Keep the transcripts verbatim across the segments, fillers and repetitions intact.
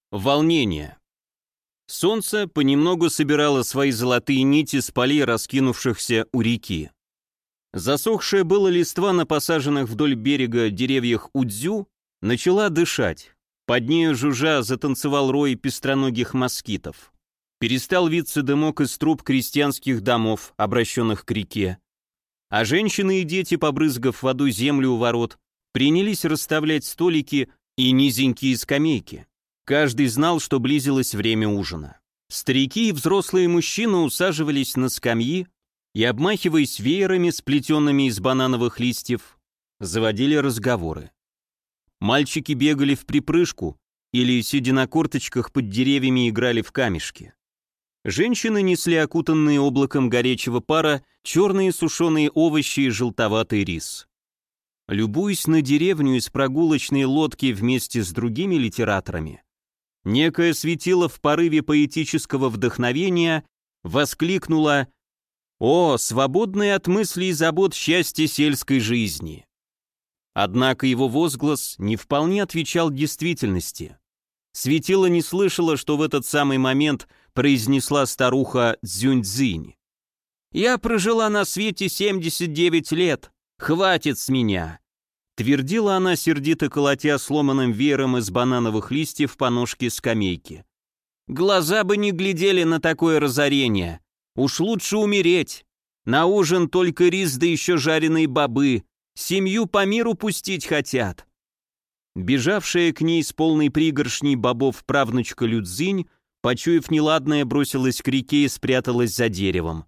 Волнение. Солнце понемногу собирало свои золотые нити с полей, раскинувшихся у реки. Засохшая было листва на посаженных вдоль берега деревьях удзю начала дышать. Под нею жужжа затанцевал рой пестроногих москитов. Перестал виться дымок из труб крестьянских домов, обращенных к реке. А женщины и дети, побрызгав водой землю у ворот, принялись расставлять столики и низенькие скамейки. Каждый знал, что близилось время ужина. Старики и взрослые мужчины усаживались на скамьи и, обмахиваясь веерами, сплетенными из банановых листьев, заводили разговоры. Мальчики бегали в припрыжку или, сидя на корточках под деревьями, играли в камешки. Женщины несли окутанные облаком горячего пара черные сушеные овощи и желтоватый рис. Любуясь на деревню из прогулочной лодки вместе с другими литераторами, некое светило в порыве поэтического вдохновения воскликнуло: «О, свободное от мыслей и забот счастье сельской жизни!» Однако его возглас не вполне отвечал действительности. Светило не слышало, что в этот самый момент произнесла старуха Цзюньцзинь. «Я прожила на свете семьдесят девять лет, хватит с меня!» Твердила она, сердито колотя сломанным веером из банановых листьев по ножке скамейки. «Глаза бы не глядели на такое разорение. Уж лучше умереть. На ужин только рис да еще жареные бобы. Семью по миру пустить хотят». Бежавшая к ней с полной пригоршней бобов правнучка Людзинь, почуяв неладное, бросилась к реке и спряталась за деревом.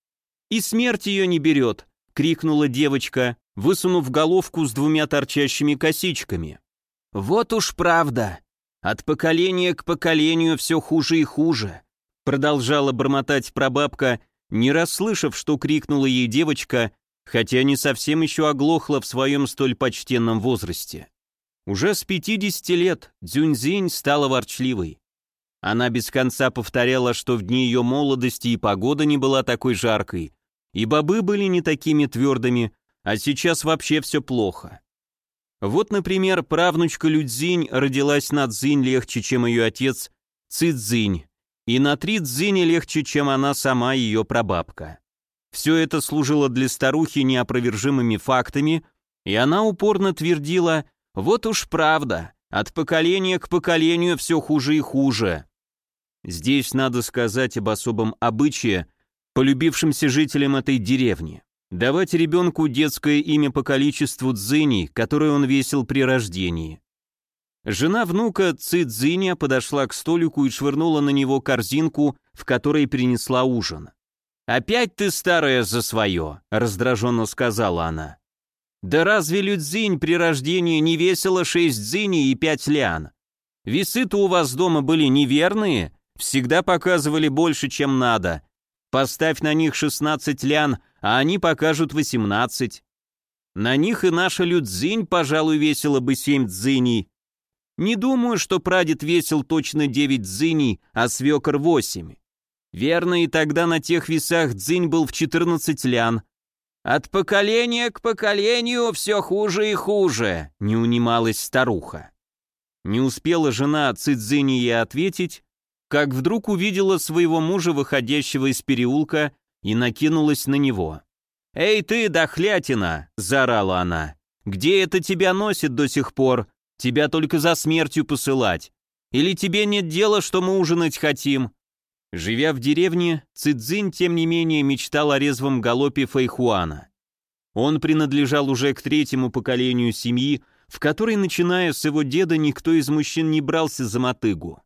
«И смерть ее не берет!» — крикнула девочка, высунув головку с двумя торчащими косичками. «Вот уж правда! От поколения к поколению все хуже и хуже!» Продолжала бормотать прабабка, не расслышав, что крикнула ей девочка, хотя не совсем еще оглохла в своем столь почтенном возрасте. Уже с пятидесяти лет Цзюньцзинь стала ворчливой. Она без конца повторяла, что в дни ее молодости и погода не была такой жаркой, и бобы были не такими твердыми, а сейчас вообще все плохо. Вот, например, правнучка Людзинь родилась на цзинь легче, чем ее отец Цзинь, и на три цзиня легче, чем она сама, ее прабабка. Все это служило для старухи неопровержимыми фактами, и она упорно твердила: «Вот уж правда, от поколения к поколению все хуже и хуже». Здесь надо сказать об особом обычае, полюбившемся жителям этой деревни. Давать ребенку детское имя по количеству цзиней, которое он весил при рождении. Жена внука Ци-Цзиня подошла к столику и швырнула на него корзинку, в которой принесла ужин. «Опять ты старая за свое», — раздраженно сказала она. «Да разве Людзинь при рождении не весила шесть цзиней и пять лян? Весы-то у вас дома были неверные, всегда показывали больше, чем надо. Поставь на них шестнадцать лян, а они покажут восемнадцать. На них и наша Людзинь, пожалуй, весила бы семь цзиней. Не думаю, что прадед весил точно девять цзиней, а свекор восемь. Верно, и тогда на тех весах цзинь был в четырнадцать лян. От поколения к поколению все хуже и хуже», — не унималась старуха. Не успела жена Ци-Цзиня ей ответить, как вдруг увидела своего мужа, выходящего из переулка, и накинулась на него. «Эй ты, дохлятина!» — заорала она. «Где это тебя носит до сих пор? Тебя только за смертью посылать. Или тебе нет дела, что мы ужинать хотим?» Живя в деревне, Цзинь, тем не менее, мечтал о резвом галопе Фэйхуана. Он принадлежал уже к третьему поколению семьи, в которой, начиная с его деда, никто из мужчин не брался за мотыгу.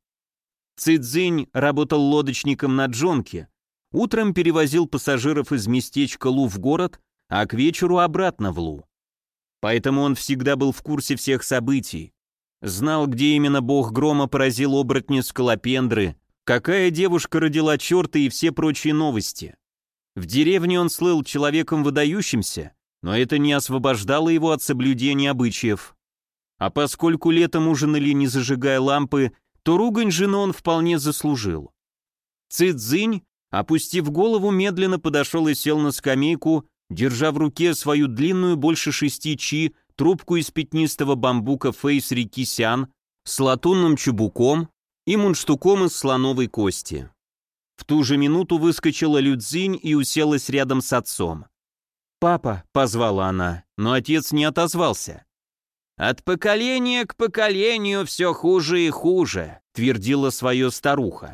Цзинь работал лодочником на джонке, утром перевозил пассажиров из местечка Лу в город, а к вечеру обратно в Лу. Поэтому он всегда был в курсе всех событий, знал, где именно бог грома поразил оборотня Скалопендры, какая девушка родила черта и все прочие новости. В деревне он слыл человеком выдающимся, но это не освобождало его от соблюдения обычаев. А поскольку летом ужинали, не зажигая лампы, то ругань жены он вполне заслужил. Ци-Цзинь, опустив голову, медленно подошел и сел на скамейку, держа в руке свою длинную больше шести чи трубку из пятнистого бамбука Фэй с реки Сян с латунным чубуком и мундштуком из слоновой кости. В ту же минуту выскочила Людзинь и уселась рядом с отцом. «Папа», — позвала она, но отец не отозвался. «От поколения к поколению все хуже и хуже», — твердила свое старуха.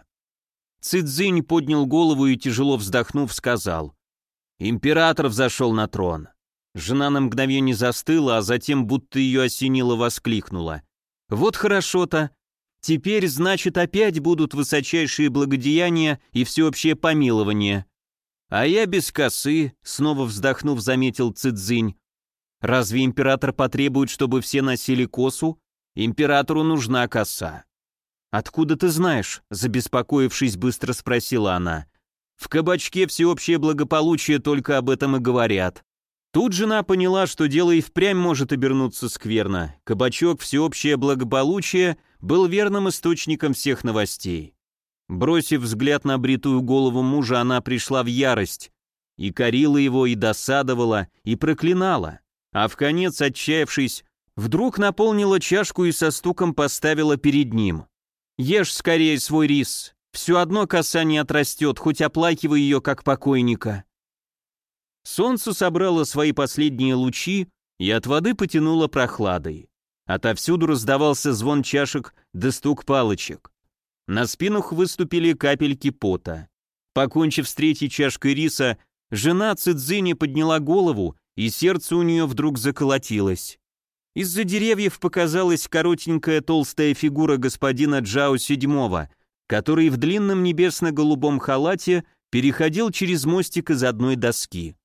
Цзинь поднял голову и, тяжело вздохнув, сказал: «Император взошел на трон». Жена на мгновение застыла, а затем, будто ее осенило, воскликнула: «Вот хорошо-то! Теперь, значит, опять будут высочайшие благодеяния и всеобщее помилование». «А я без косы», — снова вздохнув, заметил Цзинь. «Разве император потребует, чтобы все носили косу? Императору нужна коса». «Откуда ты знаешь?» — забеспокоившись, быстро спросила она. «В кабачке всеобщее благополучие только об этом и говорят». Тут жена поняла, что дело и впрямь может обернуться скверно. Кабачок «Всеобщее благополучие» был верным источником всех новостей. Бросив взгляд на бритую голову мужа, она пришла в ярость. И корила его, и досадовала, и проклинала. А вконец, отчаявшись, вдруг наполнила чашку и со стуком поставила перед ним. «Ешь скорее свой рис. Все одно коса не отрастет, хоть оплакивай ее, как покойника». Солнце собрало свои последние лучи и от воды потянуло прохладой. Отовсюду раздавался звон чашек да стук палочек. На спинах выступили капельки пота. Покончив с третьей чашкой риса, жена Цзиня подняла голову, и сердце у нее вдруг заколотилось. Из-за деревьев показалась коротенькая толстая фигура господина Джао седьмого, который в длинном небесно-голубом халате переходил через мостик из одной доски.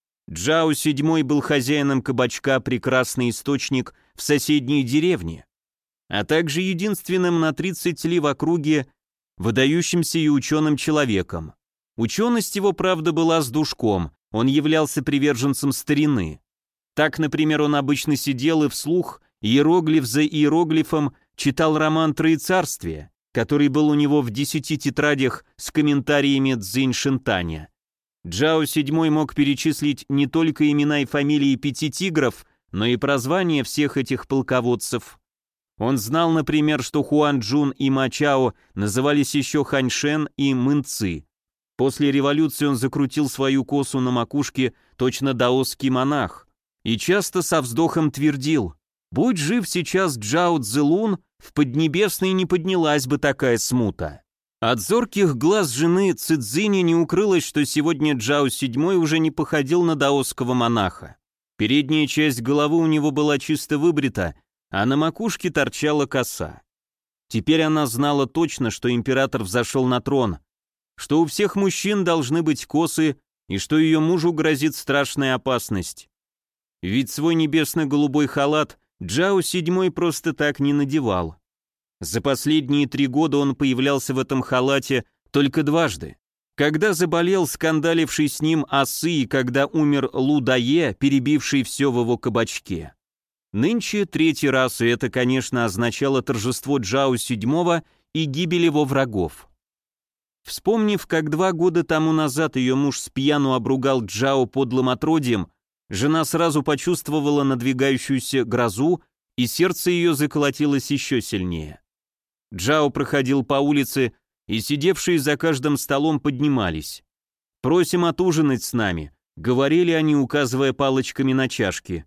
Джао седьмой был хозяином кабачка «Прекрасный источник» в соседней деревне, а также единственным на тридцать ли в округе выдающимся и ученым человеком. Ученость его, правда, была с душком, он являлся приверженцем старины. Так, например, он обычно сидел и вслух, иероглиф за иероглифом, читал роман «Троецарствие», который был у него в десяти тетрадях с комментариями Цзинь Шинтаня. Джао седьмой мог перечислить не только имена и фамилии пяти тигров, но и прозвания всех этих полководцев. Он знал, например, что Хуан Чжун и Ма Чао назывались еще Ханьшен и Мэнци. После революции он закрутил свою косу на макушке, точно даосский монах, и часто со вздохом твердил: «Будь жив сейчас Джао Цзилун, в Поднебесной не поднялась бы такая смута». От зорких глаз жены Цзиня не укрылось, что сегодня Джао седьмой уже не походил на даосского монаха. Передняя часть головы у него была чисто выбрита, а на макушке торчала коса. Теперь она знала точно, что император взошел на трон, что у всех мужчин должны быть косы и что ее мужу грозит страшная опасность. Ведь свой небесно-голубой халат Джао седьмой просто так не надевал. За последние три года он появлялся в этом халате только дважды. Когда заболел скандаливший с ним Асы и когда умер Лу Дае, перебивший все в его кабачке. Нынче третий раз, и это, конечно, означало торжество Джао седьмого и гибель его врагов. Вспомнив, как два года тому назад ее муж спьяну обругал Джао подлым отродьем, жена сразу почувствовала надвигающуюся грозу, и сердце ее заколотилось еще сильнее. Джао проходил по улице, и сидевшие за каждым столом поднимались. «Просим отужинать с нами», — говорили они, указывая палочками на чашки.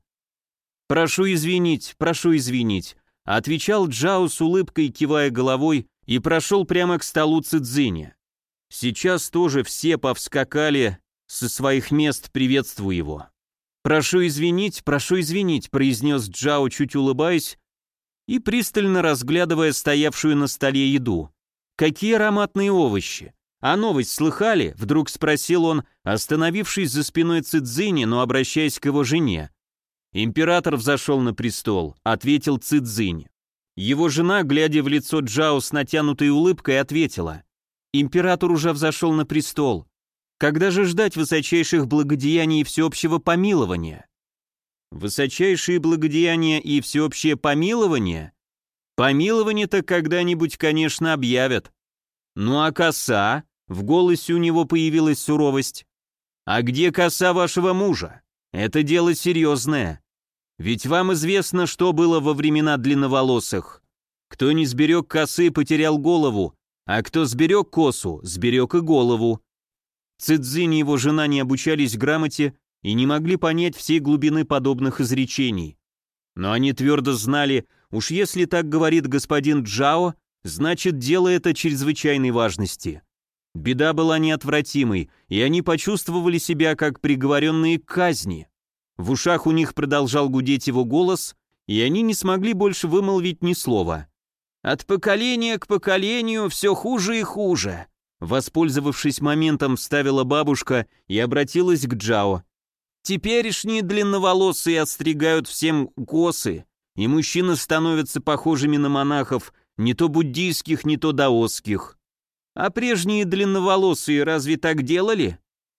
«Прошу извинить, прошу извинить», — отвечал Джао с улыбкой, кивая головой, и прошел прямо к столу Цзиня. Сейчас тоже все повскакали со своих мест, приветствуя его. «Прошу извинить, прошу извинить», — произнес Джао, чуть улыбаясь и пристально разглядывая стоявшую на столе еду. «Какие ароматные овощи! А новость слыхали?» — вдруг спросил он, остановившись за спиной Цзиня, но обращаясь к его жене. «Император взошел на престол», — ответил Цзинь. Его жена, глядя в лицо Джао с натянутой улыбкой, ответила: «Император уже взошел на престол. Когда же ждать высочайших благодеяний и всеобщего помилования?» «Высочайшие благодеяния и всеобщее помилование? Помилование-то когда-нибудь, конечно, объявят. Ну а коса?» — в голосе у него появилась суровость. «А где коса вашего мужа? Это дело серьезное. Ведь вам известно, что было во времена длинноволосых. Кто не сберег косы, потерял голову, а кто сберег косу, сберег и голову. Цзинь и его жена не обучались грамоте и не могли понять всей глубины подобных изречений. Но они твердо знали, уж если так говорит господин Джао, значит дело это чрезвычайной важности. Беда была неотвратимой, и они почувствовали себя как приговоренные к казни. В ушах у них продолжал гудеть его голос, и они не смогли больше вымолвить ни слова. «От поколения к поколению все хуже и хуже», воспользовавшись моментом, вставила бабушка и обратилась к Джао. «Теперешние длинноволосые отстригают всем косы, и мужчины становятся похожими на монахов, не то буддийских, не то даосских. А прежние длинноволосые разве так делали?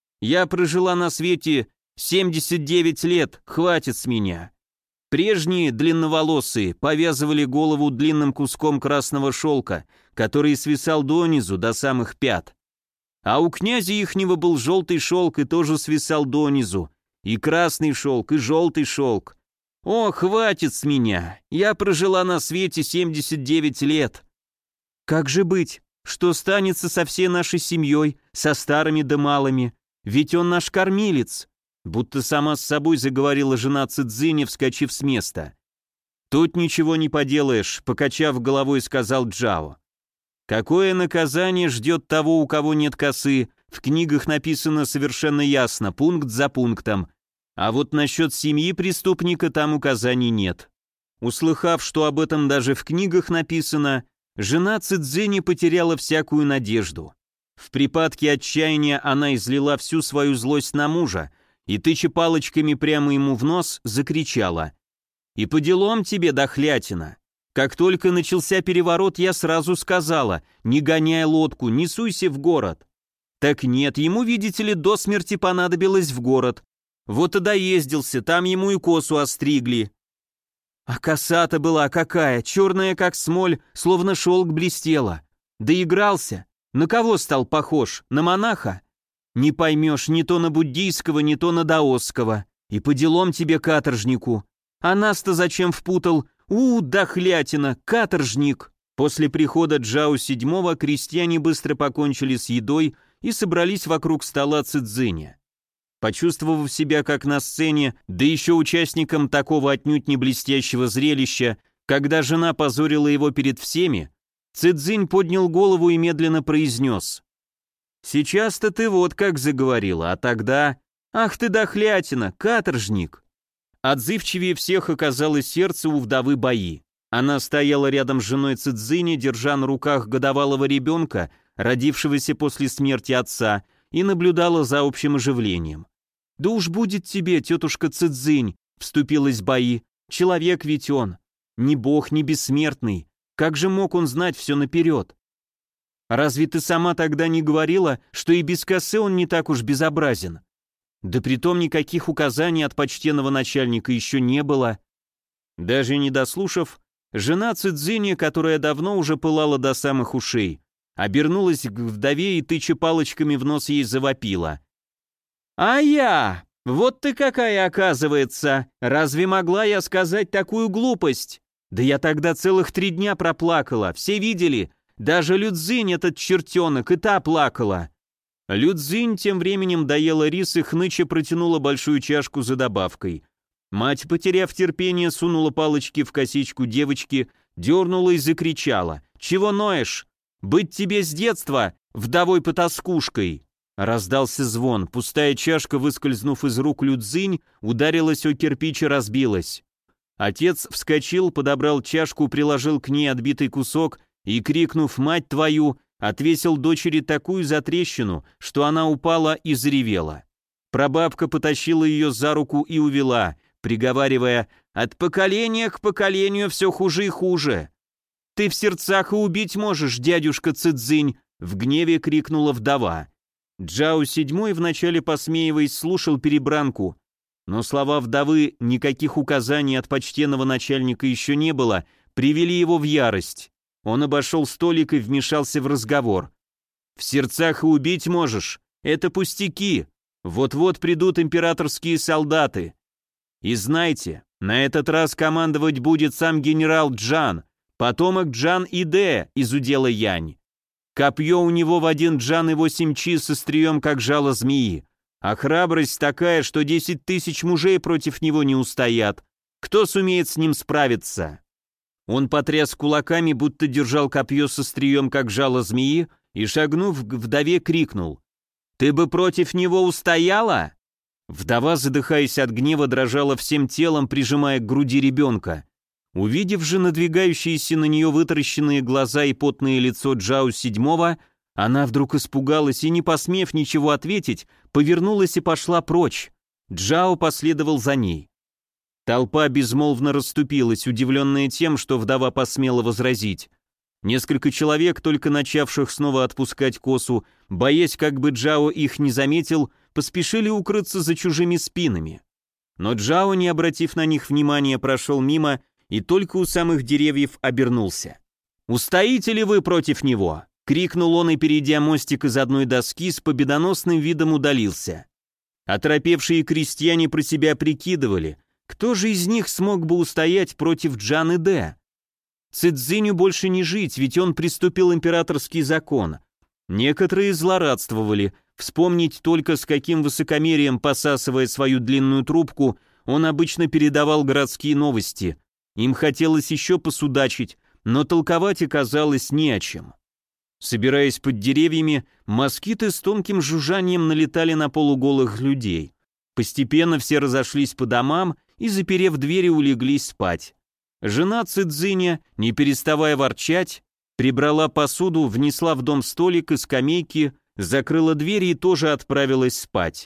Я прожила на свете семьдесят девять лет, хватит с меня. Прежние длинноволосые повязывали голову длинным куском красного шелка, который свисал донизу, до самых пят. А у князя ихнего был желтый шелк и тоже свисал донизу, и красный шелк, и желтый шелк. О, хватит с меня, я прожила на свете семьдесят девять лет. Как же быть? Что станется со всей нашей семьей, со старыми да малыми? Ведь он наш кормилец. Будто сама с собой заговорила жена Цзиня, вскочив с места. «Тут ничего не поделаешь», — покачав головой, сказал Джао. «Какое наказание ждет того, у кого нет косы, в книгах написано совершенно ясно, пункт за пунктом. А вот насчет семьи преступника там указаний нет». Услыхав, что об этом даже в книгах написано, жена Цзиня потеряла всякую надежду. В припадке отчаяния она излила всю свою злость на мужа, и, тыча палочками прямо ему в нос, закричала: «И по делам тебе, дохлятина! Как только начался переворот, я сразу сказала: не гоняй лодку, не суйся в город!» Так нет, ему, видите ли, до смерти понадобилось в город. Вот и доездился, там ему и косу остригли. А коса-то была какая, черная как смоль, словно шелк блестела. Доигрался. На кого стал похож? На монаха? Не поймешь, не то на буддийского, не то на даосского. И по делам тебе, каторжнику. А нас-то зачем впутал? У, дохлятина, каторжник. После прихода Джао седьмого крестьяне быстро покончили с едой и собрались вокруг стола Цзиня. Почувствовав себя как на сцене, да еще участником такого отнюдь не блестящего зрелища, когда жена позорила его перед всеми, Цзинь поднял голову и медленно произнес: «Сейчас-то ты вот как заговорила, а тогда... Ах ты дохлятина, каторжник!» Отзывчивее всех оказалось сердце у вдовы Баи. Она стояла рядом с женой Цзиня, держа на руках годовалого ребенка, родившегося после смерти отца, и наблюдала за общим оживлением. «Да уж будет тебе, тетушка Цзинь», — вступилась Баи, — «человек ведь он, ни бог, ни бессмертный, как же мог он знать все наперед? Разве ты сама тогда не говорила, что и без косы он не так уж безобразен? Да притом никаких указаний от почтенного начальника еще не было». Даже не дослушав, жена Цзиня, которая давно уже пылала до самых ушей, обернулась к вдове и, тыча палочками в нос, ей завопила: «А я! Вот ты какая, оказывается! Разве могла я сказать такую глупость? Да я тогда целых три дня проплакала, все видели, даже Людзинь, этот чертенок, и та плакала». Людзинь тем временем доела рис и хныча протянула большую чашку за добавкой. Мать, потеряв терпение, сунула палочки в косичку девочки, дернула и закричала: «Чего ноешь? Быть тебе с детства вдовой-потаскушкой!» Раздался звон, пустая чашка, выскользнув из рук Людзинь, ударилась о кирпич и разбилась. Отец вскочил, подобрал чашку, приложил к ней отбитый кусок и, крикнув «Мать твою!», отвесил дочери такую затрещину, что она упала и заревела. Прабабка потащила ее за руку и увела, приговаривая: «От поколения к поколению все хуже и хуже». «Ты в сердцах и убить можешь, дядюшка Цзинь!» — в гневе крикнула вдова. Джао седьмой, вначале посмеиваясь, слушал перебранку, но слова вдовы «никаких указаний от почтенного начальника еще не было» привели его в ярость. Он обошел столик и вмешался в разговор. «В сердцах и убить можешь, это пустяки, вот-вот придут императорские солдаты. И знайте, на этот раз командовать будет сам генерал Джан, Потомок Джан Иде из удела Янь. Копье у него в один джан и восемь чи с острием, как жало змеи. А храбрость такая, что десять тысяч мужей против него не устоят. Кто сумеет с ним справиться?» Он потряс кулаками, будто держал копье с острием, как жало змеи, и, шагнув к вдове, крикнул: «Ты бы против него устояла?» Вдова, задыхаясь от гнева, дрожала всем телом, прижимая к груди ребенка. Увидев же надвигающиеся на нее вытаращенные глаза и потное лицо Джао седьмого, она вдруг испугалась и, не посмев ничего ответить, повернулась и пошла прочь. Джао последовал за ней. Толпа безмолвно расступилась, удивленная тем, что вдова посмела возразить. Несколько человек, только начавших снова отпускать косу, боясь, как бы Джао их не заметил, поспешили укрыться за чужими спинами. Но Джао, не обратив на них внимания, прошел мимо и только у самых деревьев обернулся. «Устоите ли вы против него?» — крикнул он и, перейдя мостик из одной доски, с победоносным видом удалился. Оторопевшие крестьяне про себя прикидывали, кто же из них смог бы устоять против Джан Иде? Цзиню больше не жить, ведь он приступил императорский закон. Некоторые злорадствовали, вспомнить только, с каким высокомерием, посасывая свою длинную трубку, он обычно передавал городские новости. Им хотелось еще посудачить, но толковать оказалось не о чем. Собираясь под деревьями, москиты с тонким жужжанием налетали на полуголых людей. Постепенно все разошлись по домам и, заперев двери, улеглись спать. Жена Цзиня, не переставая ворчать, прибрала посуду, внесла в дом столик и скамейки, закрыла двери и тоже отправилась спать.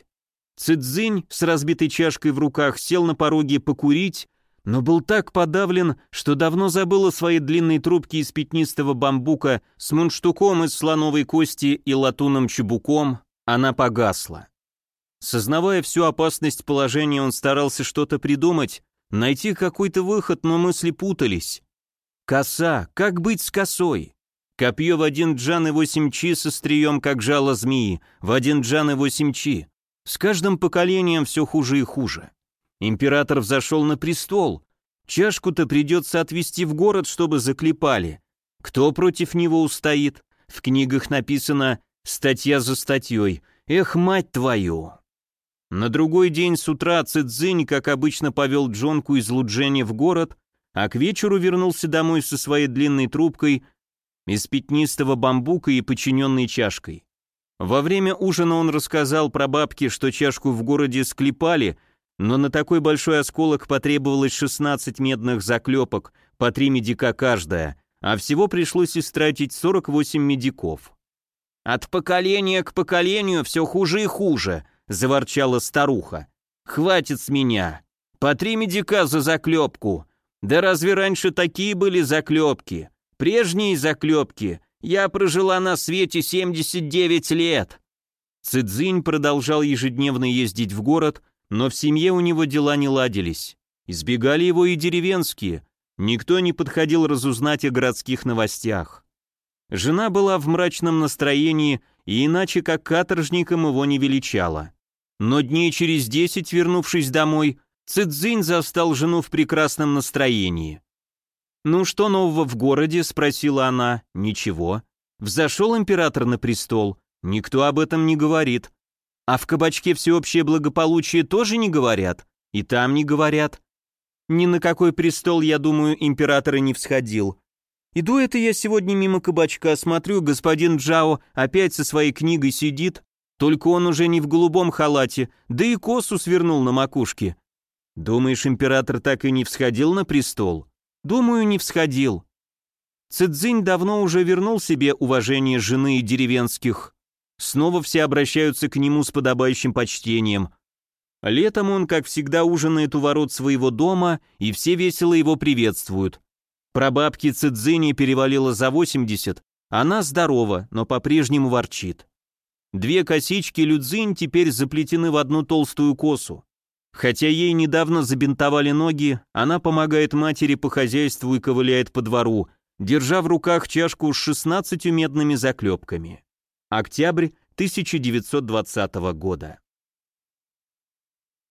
Цзинь с разбитой чашкой в руках сел на пороге покурить, но был так подавлен, что давно забыл о своей длинной трубке из пятнистого бамбука с мундштуком из слоновой кости и латунным чубуком. Она погасла. Сознавая всю опасность положения, он старался что-то придумать, найти какой-то выход, но мысли путались. Коса, как быть с косой? Копье в один джан и восемь чи с острием, как жало змеи, в один джан и восемь чи. С каждым поколением все хуже и хуже. Император взошел на престол. Чашку-то придется отвезти в город, чтобы заклепали. Кто против него устоит? В книгах написано «статья за статьей». Эх, мать твою! На другой день с утра Цзинь, как обычно, повел Джонку из Луджэня в город, а к вечеру вернулся домой со своей длинной трубкой из пятнистого бамбука и подчиненной чашкой. Во время ужина он рассказал про бабки, что чашку в городе склепали, но на такой большой осколок потребовалось шестнадцать медных заклепок, по три медика каждая, а всего пришлось истратить сорок восемь медиков. «От поколения к поколению все хуже и хуже», — заворчала старуха. «Хватит с меня. По три медика за заклепку. Да разве раньше такие были заклепки? Прежние заклепки. Я прожила на свете семьдесят девять лет». Цзинь продолжал ежедневно ездить в город, но в семье у него дела не ладились. Избегали его и деревенские. Никто не подходил разузнать о городских новостях. Жена была в мрачном настроении и иначе как каторжником его не величала. Но дней через десять, вернувшись домой, Цзинь застал жену в прекрасном настроении. «Ну что нового в городе?» — спросила она. «Ничего. Взошел император на престол. Никто об этом не говорит. А в кабачке всеобщее благополучие тоже не говорят? И там не говорят. Ни на какой престол, я думаю, император и не всходил. Иду это я сегодня мимо кабачка, смотрю, господин Джао опять со своей книгой сидит, только он уже не в голубом халате, да и косу свернул на макушке. Думаешь, император так и не всходил на престол? Думаю, не всходил». Цзинь давно уже вернул себе уважение жены и деревенских. Снова все обращаются к нему с подобающим почтением. Летом он, как всегда, ужинает у ворот своего дома, и все весело его приветствуют. Прабабке Цзине перевалило за восемьдесят, она здорова, но по-прежнему ворчит. Две косички Людзинь теперь заплетены в одну толстую косу. Хотя ей недавно забинтовали ноги, она помогает матери по хозяйству и ковыляет по двору, держа в руках чашку с шестнадцатью медными заклепками. Октябрь тысяча девятьсот двадцатого года.